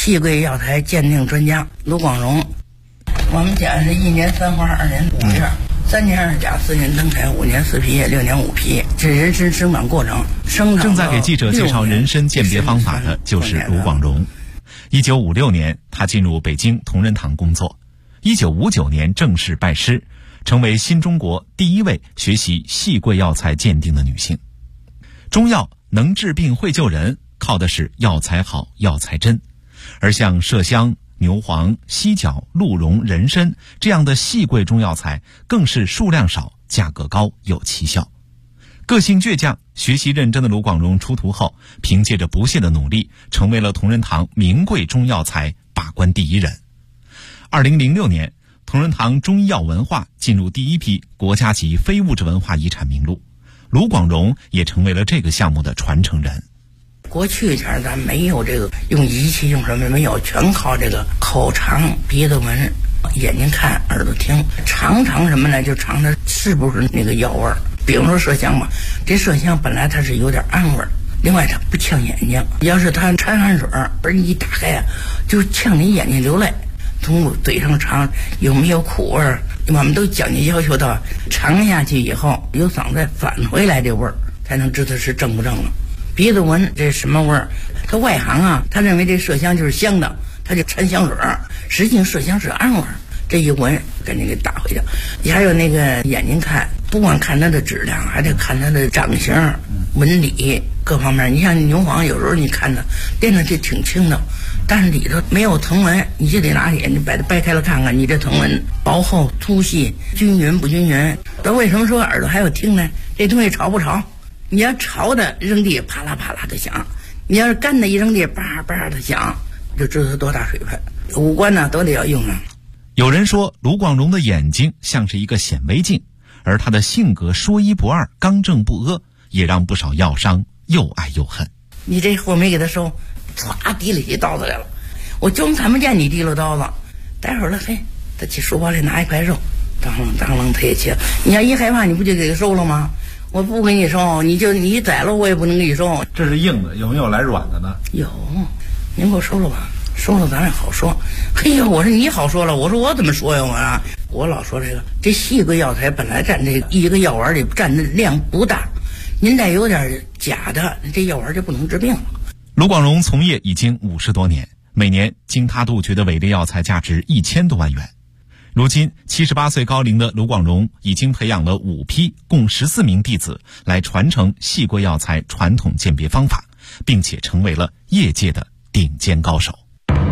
戏桂药材鉴定专家卢广荣。我们家是1年3花2年5叶，3年2甲4年登台5年4皮6年5皮，这人参生长过程。 正在给记者介绍人参鉴别方法的就是卢广荣。1956年，他进入北京同仁堂工作。1959年正式拜师，成为新中国第一位学习戏桂药材鉴定的女性。中药能治病会救人，靠的是药材好药材真，而像麝香、牛黄、犀角、鹿茸、人参这样的细贵中药材更是数量少、价格高、有奇效。个性倔强、学习认真的卢广荣出徒后，凭借着不懈的努力，成为了同仁堂名贵中药材把关第一人。2006年，同仁堂中医药文化进入第一批国家级非物质文化遗产名录，卢广荣也成为了这个项目的传承人。 过去前咱没有这个用仪器用什么没有，全靠这个口尝、鼻子闻、眼睛看、耳朵听，尝什么呢？就尝它是不是那个药味儿。比如说麝香吧，这麝香本来它是有点暗味儿，另外它不呛眼睛，要是它掺汗水而你一打开啊，就呛你眼睛流泪。从嘴上尝有没有苦味儿，我们都讲究要求到尝下去以后有嗓子返回来这味儿，才能知道是正不正了。鼻子闻这什么味儿？他外行啊，他认为这麝香就是香的，他就掺香水儿，实际上麝香是暗味儿。这一闻赶紧给打回去。你还有那个眼睛看，不光看它的质量，还得看它的长形、纹理各方面。你像牛黄，有时候你看它掂着就挺轻的，但是里头没有藤纹，你就得拿眼睛把它掰开了看看，你这藤纹薄厚、粗细、均匀不均匀。那为什么说耳朵还要听呢？这东西潮不潮？你要潮的扔地啪啦啪啦的响，你要是干的一扔地叭叭的响，就知道它多大水分。五官呢都得要用上。 有人说卢广荣的眼睛像是一个显微镜，而他的性格说一不二、刚正不阿，也让不少药商又爱又恨。 你这货没给他收，唰提了起刀子来了，我就看不见你提了刀子。待会儿了，嘿，他去书包里拿一块肉，当啷当啷他也切。你要一害怕，你不就给他收了吗？我不给你收，你宰了我也不能给你收。 这是硬的，有没有来软的呢？ 有，您给我收了吧。收了咱也好说。嘿呀，我说你好说了，我说我怎么说呀？我老说这细桂药材本来占这一个药丸里占的量不大，您再有点假的，这药丸就不能治病了。 卢广荣从业已经50多年，每年经他杜绝的伪劣药材价值1000多万元。如今78岁高龄的卢广荣已经培养了5批共14名弟子来传承细桂药材传统鉴别方法，并且成为了业界的顶尖高手。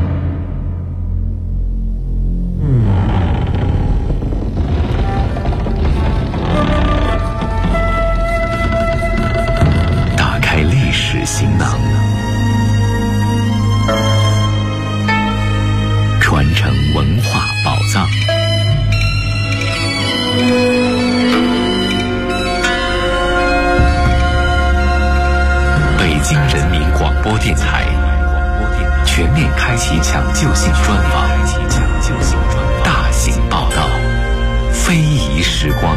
打开历史行囊，传承文化宝藏。北京人民广播电台全面开启抢救性专访，大型报道，非遗时光。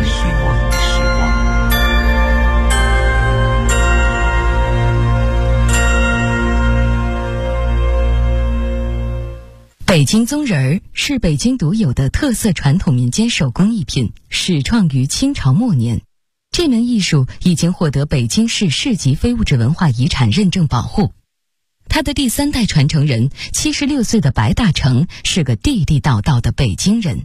北京棕人儿是北京独有的特色传统民间手工艺品，始创于清朝末年。这门艺术已经获得北京市市级非物质文化遗产认证保护。他的第3代传承人76岁的白大成是个地地道道的北京人。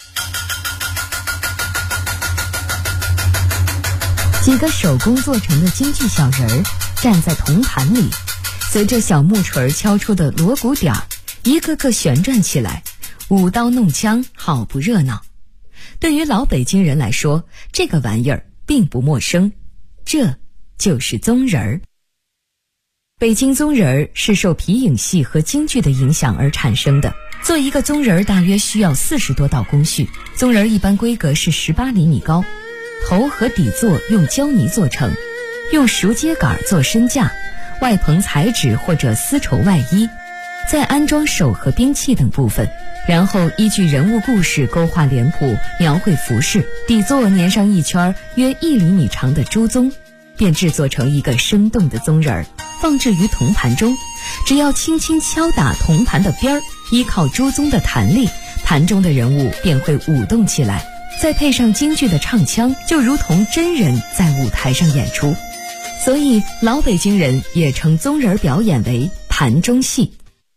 几个手工做成的京剧小人儿站在铜盘里，随着小木锤敲出的锣鼓点儿，一个个旋转起来，舞刀弄枪，好不热闹。对于老北京人来说，这个玩意儿并不陌生，这就是棕人儿。北京棕人儿是受皮影戏和京剧的影响而产生的。做一个棕人儿大约需要40多道工序。棕人儿一般规格是18厘米高，头和底座用胶泥做成，用熟秸秆做身架，外棚彩纸或者丝绸外衣，再安装手和兵器等部分，然后依据人物故事勾画脸谱，描绘服饰，底座粘上一圈约1厘米长的猪鬃，便制作成一个生动的棕人儿，放置于铜盘中， 只要轻轻敲打铜盘的边儿，依靠珠宗的弹力，盘中的人物便会舞动起来，再配上京剧的唱腔，就如同真人在舞台上演出。所以老北京人也称宗人表演为盘中戏。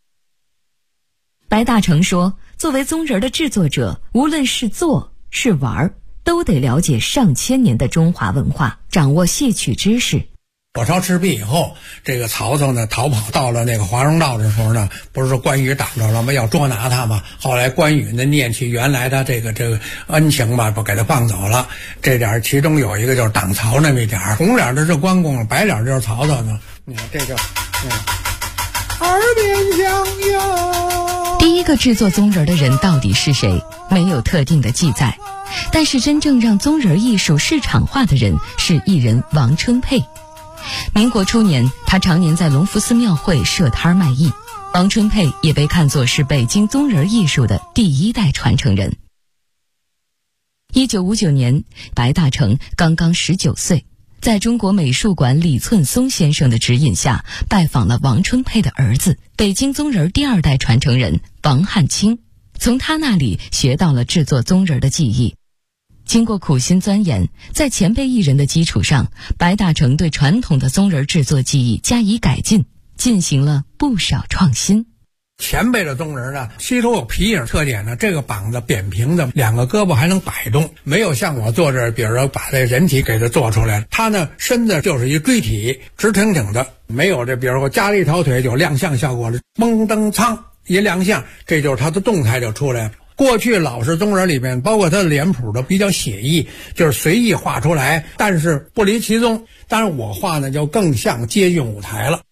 白大成说，作为宗人的制作者，无论是做是玩，都得了解上千年的中华文化，掌握戏曲知识。 火烧赤壁以后，这个曹操呢逃跑到了那个华容道的时候呢，不是说关羽挡着了吗？要捉拿他嘛。后来关羽呢念起原来的这个恩情吧，不给他放走了。这点其中有一个就是挡曹那么一点，红脸的是关公，白脸就是曹操呢。你看这个，耳边响哟。 第一个制作宗人的人到底是谁？没有特定的记载。但是真正让宗人艺术市场化的人是艺人王春佩。民国初年，他常年在隆福寺庙会设摊卖艺。王春佩也被看作是北京宗人艺术的第一代传承人。1959年，白大成刚刚19岁，在中国美术馆李寸松先生的指引下，拜访了王春佩的儿子，北京宗人第二代传承人王汉卿，从他那里学到了制作宗人的技艺。经过苦心钻研，在前辈艺人的基础上，白大成对传统的宗人制作技艺加以改进，进行了不少创新。 前辈的宗人呢，吸收有皮影特点呢，这个膀子扁平的，两个胳膊还能摆动，没有像我做这，比如说把这人体给它做出来，他呢身子就是一锥体，直挺挺的，没有这，比如说加了一条腿就亮相效果了，嘣噔噌一亮相，这就是他的动态就出来了。过去老式宗人里面，包括他的脸谱都比较写意，就是随意画出来，但是不离其宗。当然我画呢就更像接近舞台了。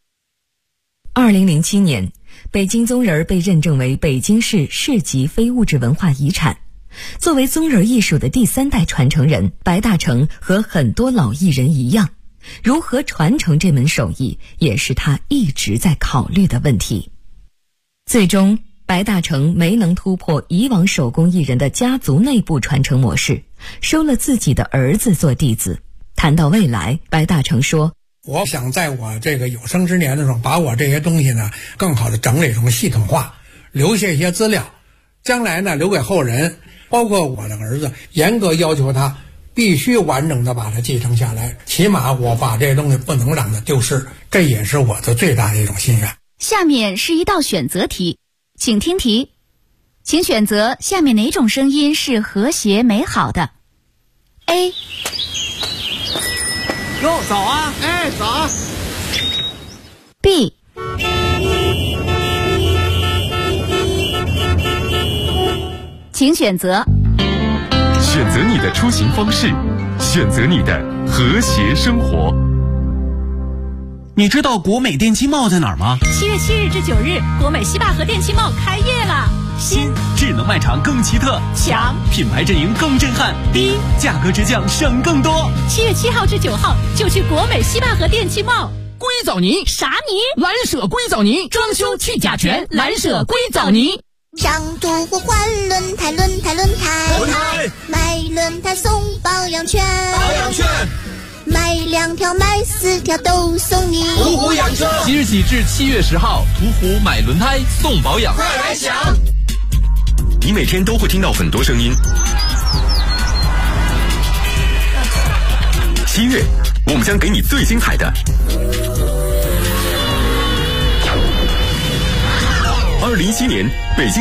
2007年，北京宗人被认证为北京市市级非物质文化遗产。作为宗人艺术的第三代传承人，白大成和很多老艺人一样，如何传承这门手艺，也是他一直在考虑的问题。最终白大成没能突破以往手工艺人的家族内部传承模式，收了自己的儿子做弟子。谈到未来，白大成说， 我想在我这个有生之年的时候，把我这些东西呢更好的整理成系统化，留下一些资料，将来呢留给后人，包括我的儿子，严格要求他必须完整的把它继承下来，起码我把这些东西不能让它丢失，这也是我的最大的一种心愿。 下面是一道选择题，请听题，请选择下面哪种声音是和谐美好的 ？A。 哟，早啊！哎，早啊 B。请选择。 选择你的出行方式，选择你的和谐生活。 你知道国美电器贸在哪儿吗 ？7月7日至9日，国美西坝河电器贸开业了。 新智能卖场更奇特， 强品牌阵营更震撼，低价格直降，省更多。 7月7号至9号就去国美西坝河电器贸。 硅藻泥啥泥？ 蓝舍硅藻泥，装修去甲醛，蓝舍硅藻泥。 上图换轮胎，买轮胎送保养券，买2条买4条都送你。 途虎养车，即日起至7月10号，途虎买轮胎送保养，快来抢！ 你每天都会听到很多声音。7月，我们将给你最精彩的。2017年北京